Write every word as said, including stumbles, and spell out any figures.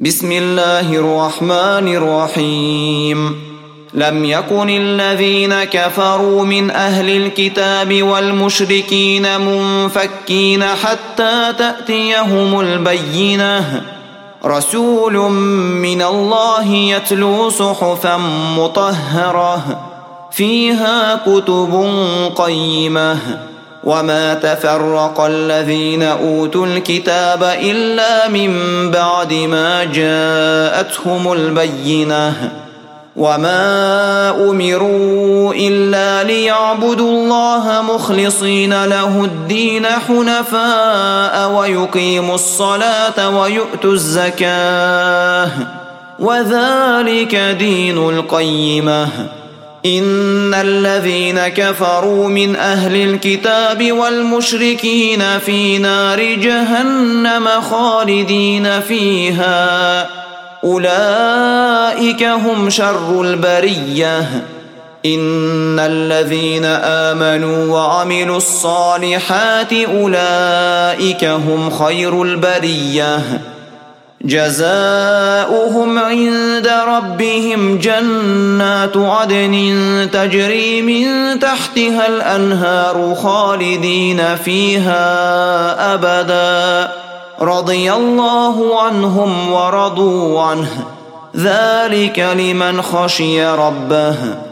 بسم الله الرحمن الرحيم لم يكن الذين كفروا من أهل الكتاب والمشركين منفكين حتى تأتيهم البينة رسول من الله يتلو صحفا مطهرة فيها كتب قيمة وما تفرق الذين أوتوا الكتاب إلا من بعد ما جاءتهم البينة وما أمروا إلا ليعبدوا الله مخلصين له الدين حنفاء ويقيموا الصلاة ويؤتوا الزكاة وذلك دين القيمة إن الذين كفروا من أهل الكتاب والمشركين في نار جهنم خالدين فيها أولئك هم شر البرية إن الذين آمنوا وعملوا الصالحات أولئك هم خير البرية جزاؤهم عند ربهم جنات عدن تجري من تحتها الأنهار خالدين فيها أبدا رضي الله عنهم ورضوا عنه ذلك لمن خشي ربه